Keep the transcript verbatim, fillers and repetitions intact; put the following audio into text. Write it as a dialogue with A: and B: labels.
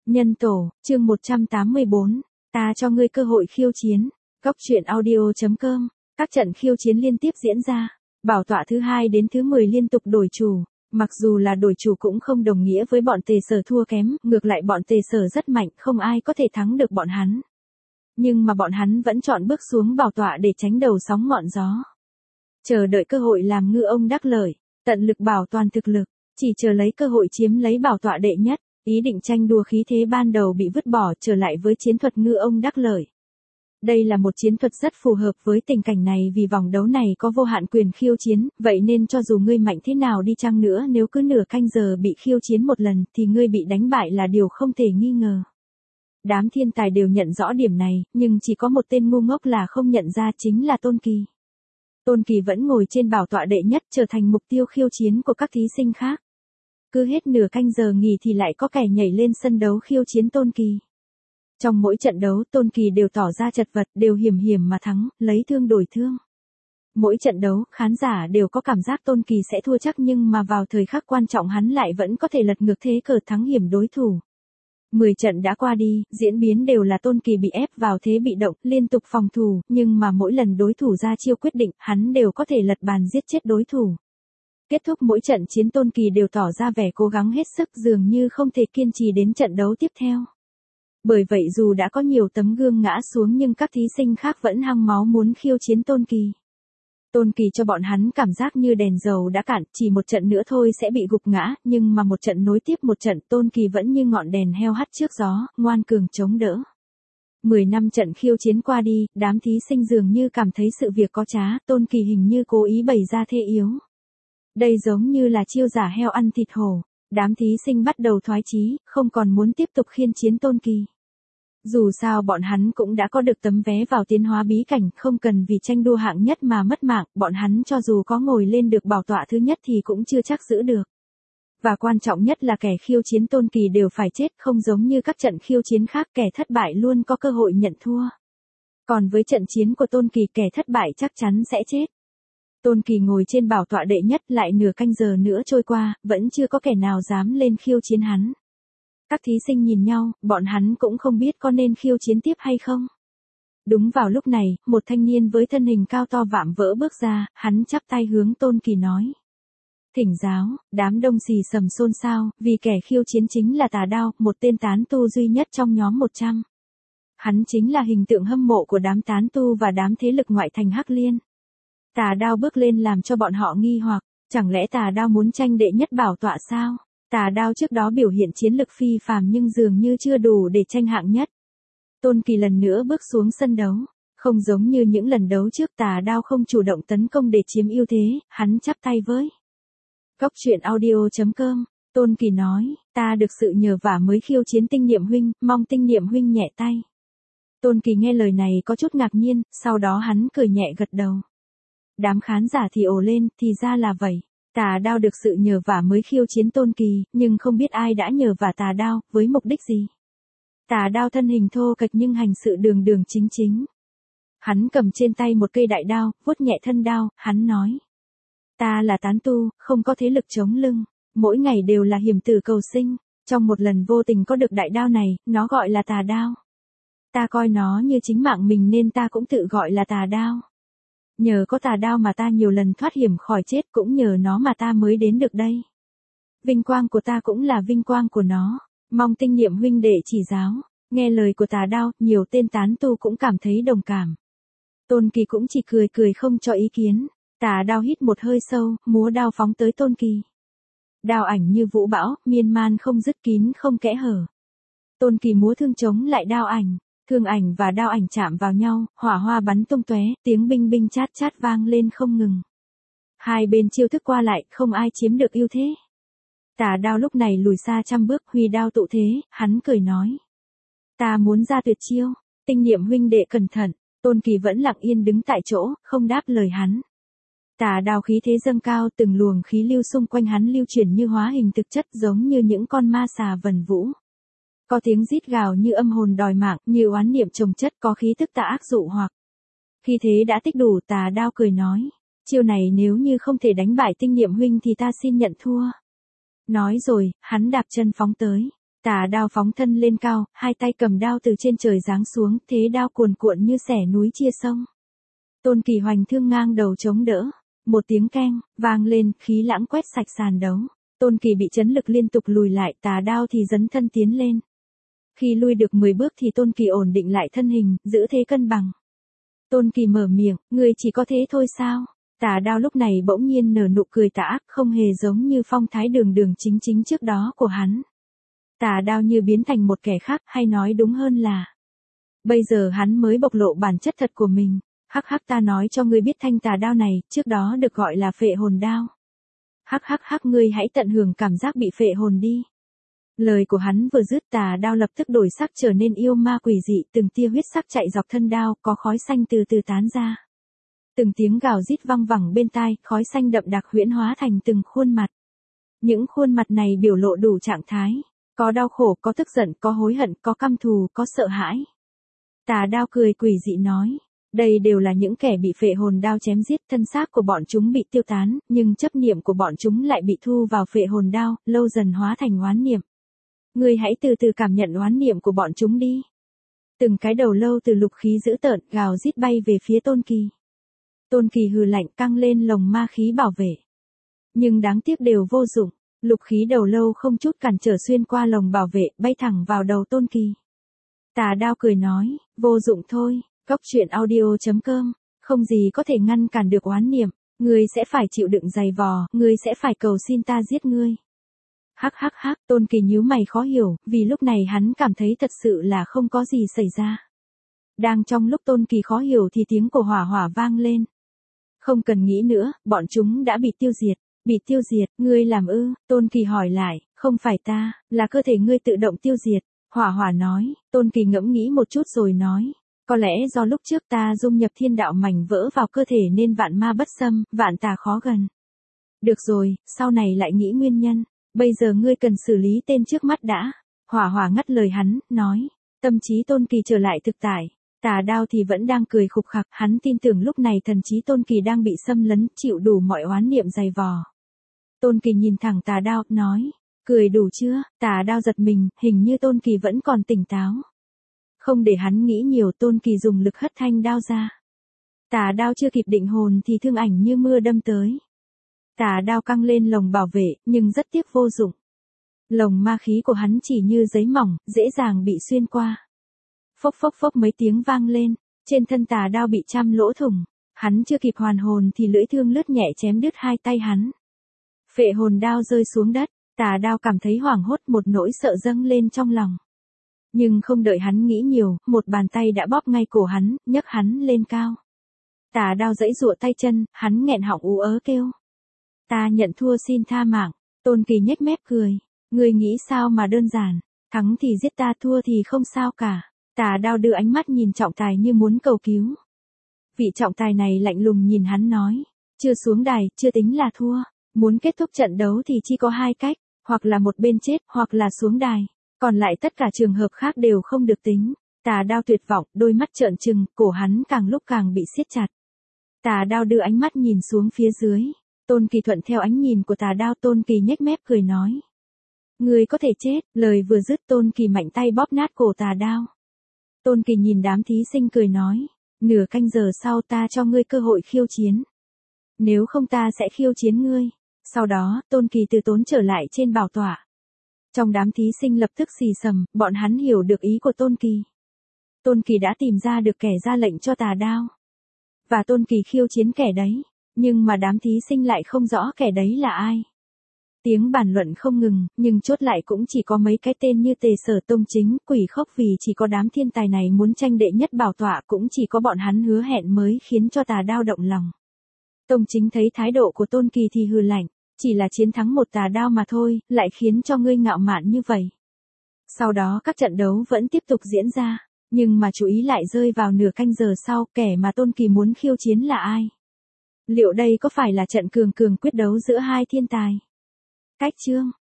A: Nhân tổ, chương một trăm tám mươi bốn, ta cho ngươi cơ hội khiêu chiến. Góc truyện audio chấm com, các trận khiêu chiến liên tiếp diễn ra, bảo tọa thứ hai đến thứ mười liên tục đổi chủ, mặc dù là đổi chủ cũng không đồng nghĩa với bọn Tề Sở thua kém, ngược lại bọn Tề Sở rất mạnh, không ai có thể thắng được bọn hắn. Nhưng mà bọn hắn vẫn chọn bước xuống bảo tọa để tránh đầu sóng ngọn gió. Chờ đợi cơ hội làm ngư ông đắc lợi, tận lực bảo toàn thực lực, chỉ chờ lấy cơ hội chiếm lấy bảo tọa đệ nhất. Ý định tranh đua khí thế ban đầu bị vứt bỏ, trở lại với chiến thuật ngư ông đắc lợi. Đây là một chiến thuật rất phù hợp với tình cảnh này, vì vòng đấu này có vô hạn quyền khiêu chiến, vậy nên cho dù ngươi mạnh thế nào đi chăng nữa, nếu cứ nửa canh giờ bị khiêu chiến một lần thì ngươi bị đánh bại là điều không thể nghi ngờ. Đám thiên tài đều nhận rõ điểm này, nhưng chỉ có một tên ngu ngốc là không nhận ra, chính là Tôn Kỳ. Tôn Kỳ vẫn ngồi trên bảo tọa đệ nhất, trở thành mục tiêu khiêu chiến của các thí sinh khác. Cứ hết nửa canh giờ nghỉ thì lại có kẻ nhảy lên sân đấu khiêu chiến Tôn Kỳ. Trong mỗi trận đấu, Tôn Kỳ đều tỏ ra chật vật, đều hiểm hiểm mà thắng, lấy thương đổi thương. Mỗi trận đấu, khán giả đều có cảm giác Tôn Kỳ sẽ thua chắc, nhưng mà vào thời khắc quan trọng hắn lại vẫn có thể lật ngược thế cờ, thắng hiểm đối thủ. mười trận đã qua đi, diễn biến đều là Tôn Kỳ bị ép vào thế bị động, liên tục phòng thủ, nhưng mà mỗi lần đối thủ ra chiêu quyết định, hắn đều có thể lật bàn giết chết đối thủ. Kết thúc mỗi trận chiến, Tôn Kỳ đều tỏ ra vẻ cố gắng hết sức, dường như không thể kiên trì đến trận đấu tiếp theo. Bởi vậy dù đã có nhiều tấm gương ngã xuống nhưng các thí sinh khác vẫn hăng máu muốn khiêu chiến Tôn Kỳ. Tôn Kỳ cho bọn hắn cảm giác như đèn dầu đã cạn, chỉ một trận nữa thôi sẽ bị gục ngã, nhưng mà một trận nối tiếp một trận, Tôn Kỳ vẫn như ngọn đèn heo hắt trước gió, ngoan cường chống đỡ. mười năm trận khiêu chiến qua đi, đám thí sinh dường như cảm thấy sự việc có trá, Tôn Kỳ hình như cố ý bày ra thế yếu. Đây giống như là chiêu giả heo ăn thịt hổ, đám thí sinh bắt đầu thoái chí, không còn muốn tiếp tục khiêu chiến Tôn Kỳ. Dù sao bọn hắn cũng đã có được tấm vé vào tiến hóa bí cảnh, không cần vì tranh đua hạng nhất mà mất mạng, bọn hắn cho dù có ngồi lên được bảo tọa thứ nhất thì cũng chưa chắc giữ được. Và quan trọng nhất là kẻ khiêu chiến Tôn Kỳ đều phải chết, không giống như các trận khiêu chiến khác, kẻ thất bại luôn có cơ hội nhận thua. Còn với trận chiến của Tôn Kỳ, kẻ thất bại chắc chắn sẽ chết. Tôn Kỳ ngồi trên bảo tọa đệ nhất, lại nửa canh giờ nữa trôi qua, vẫn chưa có kẻ nào dám lên khiêu chiến hắn. Các thí sinh nhìn nhau, bọn hắn cũng không biết có nên khiêu chiến tiếp hay không. Đúng vào lúc này, một thanh niên với thân hình cao to vạm vỡ bước ra, hắn chắp tay hướng Tôn Kỳ nói. Thỉnh giáo, đám đông xì xầm xôn xao, vì kẻ khiêu chiến chính là Tà Đao, một tên tán tu duy nhất trong nhóm một trăm. Hắn chính là hình tượng hâm mộ của đám tán tu và đám thế lực ngoại thành Hắc Liên. Tà Đao bước lên làm cho bọn họ nghi hoặc, chẳng lẽ Tà Đao muốn tranh đệ nhất bảo tọa sao? Tà Đao trước đó biểu hiện chiến lực phi phàm nhưng dường như chưa đủ để tranh hạng nhất. Tôn Kỳ lần nữa bước xuống sân đấu, không giống như những lần đấu trước, Tà Đao không chủ động tấn công để chiếm ưu thế, hắn chắp tay với. Góc truyện audio chấm com, Tôn Kỳ nói, ta được sự nhờ vả mới khiêu chiến Tinh Niệm huynh, mong Tinh Niệm huynh nhẹ tay. Tôn Kỳ nghe lời này có chút ngạc nhiên, sau đó hắn cười nhẹ gật đầu. Đám khán giả thì ồ lên, thì ra là vậy. Tà Đao được sự nhờ vả mới khiêu chiến Tôn Kỳ, nhưng không biết ai đã nhờ vả Tà Đao, với mục đích gì. Tà Đao thân hình thô kệch nhưng hành sự đường đường chính chính. Hắn cầm trên tay một cây đại đao, vuốt nhẹ thân đao, hắn nói. Ta là tán tu, không có thế lực chống lưng, mỗi ngày đều là hiểm tử cầu sinh, trong một lần vô tình có được đại đao này, nó gọi là Tà Đao. Ta coi nó như chính mạng mình nên ta cũng tự gọi là Tà Đao. Nhờ có Tà Đao mà ta nhiều lần thoát hiểm khỏi chết, cũng nhờ nó mà ta mới đến được đây. Vinh quang của ta cũng là vinh quang của nó, mong Tinh Niệm huynh đệ chỉ giáo. Nghe lời của Tà Đao, nhiều tên tán tu cũng cảm thấy đồng cảm. Tôn Kỳ cũng chỉ cười cười không cho ý kiến. Tà Đao hít một hơi sâu, múa đao phóng tới Tôn Kỳ. Đao ảnh như vũ bão, miên man không dứt, kín không kẽ hở. Tôn Kỳ múa thương chống lại đao ảnh. Thương ảnh và đao ảnh chạm vào nhau, hỏa hoa bắn tung tóe, tiếng binh binh chát chát vang lên không ngừng. Hai bên chiêu thức qua lại, không ai chiếm được ưu thế. Tà Đao lúc này lùi xa trăm bước, huy đao tụ thế, hắn cười nói. Ta muốn ra tuyệt chiêu, Tinh Niệm huynh đệ cẩn thận. Tôn Kỳ vẫn lặng yên đứng tại chỗ, không đáp lời hắn. Tà Đao khí thế dâng cao, từng luồng khí lưu xung quanh hắn lưu chuyển như hóa hình thực chất, giống như những con ma xà vần vũ. Có tiếng rít gào như âm hồn đòi mạng, như oán niệm chồng chất, có khí tức tà ác dụ hoặc. Khi thế đã tích đủ, Tà Đao cười nói, chiêu này nếu như không thể đánh bại Tinh Niệm huynh thì ta xin nhận thua. Nói rồi, hắn đạp chân phóng tới. Tà đao phóng thân lên cao, hai tay cầm đao từ trên trời giáng xuống, thế đao cuồn cuộn như xẻ núi chia sông. Tôn Kỳ hoành thương ngang đầu chống đỡ, một tiếng keng, vang lên, khí lãng quét sạch sàn đấu. Tôn Kỳ bị chấn lực liên tục lùi lại, tà đao thì dấn thân tiến lên. Khi lui được mười bước thì Tôn Kỳ ổn định lại thân hình, giữ thế cân bằng. Tôn Kỳ mở miệng, ngươi chỉ có thế thôi sao? Tà đao lúc này bỗng nhiên nở nụ cười tà ác, không hề giống như phong thái đường đường chính chính trước đó của hắn. Tà đao như biến thành một kẻ khác, hay nói đúng hơn là bây giờ hắn mới bộc lộ bản chất thật của mình. Hắc hắc, ta nói cho ngươi biết thanh tà đao này, trước đó được gọi là phệ hồn đao. Hắc hắc hắc, ngươi hãy tận hưởng cảm giác bị phệ hồn đi. Lời của hắn vừa dứt, tà đao lập tức đổi sắc trở nên yêu ma quỷ dị, từng tia huyết sắc chạy dọc thân đao, có khói xanh từ từ tán ra. Từng tiếng gào rít văng vẳng bên tai, khói xanh đậm đặc huyễn hóa thành từng khuôn mặt. Những khuôn mặt này biểu lộ đủ trạng thái, có đau khổ, có tức giận, có hối hận, có căm thù, có sợ hãi. Tà đao cười quỷ dị nói, đây đều là những kẻ bị phệ hồn đao chém giết, thân xác của bọn chúng bị tiêu tán, nhưng chấp niệm của bọn chúng lại bị thu vào phệ hồn đao, lâu dần hóa thành oán niệm. Ngươi hãy từ từ cảm nhận oán niệm của bọn chúng đi. Từng cái đầu lâu từ lục khí dữ tợn, gào rít bay về phía Tôn Kỳ. Tôn Kỳ hừ lạnh, căng lên lồng ma khí bảo vệ. Nhưng đáng tiếc đều vô dụng, lục khí đầu lâu không chút cản trở xuyên qua lồng bảo vệ, bay thẳng vào đầu Tôn Kỳ. Tà đao cười nói, vô dụng thôi, Cốc truyện audio chấm com, không gì có thể ngăn cản được oán niệm, ngươi sẽ phải chịu đựng dày vò, ngươi sẽ phải cầu xin ta giết ngươi. Hắc hắc hắc, Tôn Kỳ nhíu mày khó hiểu, vì lúc này hắn cảm thấy thật sự là không có gì xảy ra. Đang trong lúc Tôn Kỳ khó hiểu thì tiếng của hỏa hỏa vang lên. Không cần nghĩ nữa, bọn chúng đã bị tiêu diệt. Bị tiêu diệt, ngươi làm ư? Tôn Kỳ hỏi lại, không phải ta, là cơ thể ngươi tự động tiêu diệt. Hỏa hỏa nói, Tôn Kỳ ngẫm nghĩ một chút rồi nói, có lẽ do lúc trước ta dung nhập thiên đạo mảnh vỡ vào cơ thể nên vạn ma bất xâm, vạn tà khó gần. Được rồi, sau này lại nghĩ nguyên nhân, bây giờ ngươi cần xử lý tên trước mắt đã. Hỏa hỏa ngắt lời hắn, nói, tâm trí Tôn Kỳ trở lại thực tại. Tà đao thì vẫn đang cười khục khặc, hắn tin tưởng lúc này thần trí Tôn Kỳ đang bị xâm lấn, chịu đủ mọi oán niệm dày vò. Tôn Kỳ nhìn thẳng tà đao, nói, cười đủ chưa? Tà đao giật mình, hình như Tôn Kỳ vẫn còn tỉnh táo. Không để hắn nghĩ nhiều, Tôn Kỳ dùng lực hất thanh đao ra. Tà đao chưa kịp định hồn thì thương ảnh như mưa đâm tới. Tà đao căng lên lồng bảo vệ, nhưng rất tiếc vô dụng. Lồng ma khí của hắn chỉ như giấy mỏng, dễ dàng bị xuyên qua. Phốc phốc phốc mấy tiếng vang lên, trên thân tà đao bị trăm lỗ thủng. Hắn chưa kịp hoàn hồn thì lưỡi thương lướt nhẹ chém đứt hai tay hắn. Phệ hồn đao rơi xuống đất, tà đao cảm thấy hoảng hốt, một nỗi sợ dâng lên trong lòng. Nhưng không đợi hắn nghĩ nhiều, một bàn tay đã bóp ngay cổ hắn, nhấc hắn lên cao. Tà đao giãy giụa tay chân, hắn nghẹn họng ú ớ kêu. Ta nhận thua, xin tha mạng. Tôn Kỳ nhếch mép cười. Ngươi nghĩ sao mà đơn giản, thắng thì giết ta, thua thì không sao cả. Tà đao đưa ánh mắt nhìn trọng tài như muốn cầu cứu. Vị trọng tài này lạnh lùng nhìn hắn nói, chưa xuống đài, chưa tính là thua. Muốn kết thúc trận đấu thì chỉ có hai cách, hoặc là một bên chết, hoặc là xuống đài. Còn lại tất cả trường hợp khác đều không được tính. Tà đao tuyệt vọng, đôi mắt trợn trừng, cổ hắn càng lúc càng bị siết chặt. Tà đao đưa ánh mắt nhìn xuống phía dưới. Tôn Kỳ thuận theo ánh nhìn của tà đao. Tôn Kỳ nhếch mép cười nói, ngươi có thể chết. Lời vừa dứt, Tôn Kỳ mạnh tay bóp nát cổ tà đao. Tôn Kỳ nhìn đám thí sinh cười nói, nửa canh giờ sau ta cho ngươi cơ hội khiêu chiến. Nếu không ta sẽ khiêu chiến ngươi. Sau đó, Tôn Kỳ từ tốn trở lại trên bảo tọa. Trong đám thí sinh lập tức xì xầm, bọn hắn hiểu được ý của Tôn Kỳ. Tôn Kỳ đã tìm ra được kẻ ra lệnh cho tà đao. Và Tôn Kỳ khiêu chiến kẻ đấy. Nhưng mà đám thí sinh lại không rõ kẻ đấy là ai. Tiếng bàn luận không ngừng, nhưng chốt lại cũng chỉ có mấy cái tên như Tề Sở, Tông Chính, Quỷ Khốc, vì chỉ có đám thiên tài này muốn tranh đệ nhất bảo tọa, cũng chỉ có bọn hắn hứa hẹn mới khiến cho tà đao động lòng. Tông Chính thấy thái độ của Tôn Kỳ thì hừ lạnh, chỉ là chiến thắng một tà đao mà thôi, lại khiến cho ngươi ngạo mạn như vậy. Sau đó các trận đấu vẫn tiếp tục diễn ra, nhưng mà chú ý lại rơi vào nửa canh giờ sau, kẻ mà Tôn Kỳ muốn khiêu chiến là ai? Liệu đây có phải là trận cường cường quyết đấu giữa hai thiên tài? Cách chương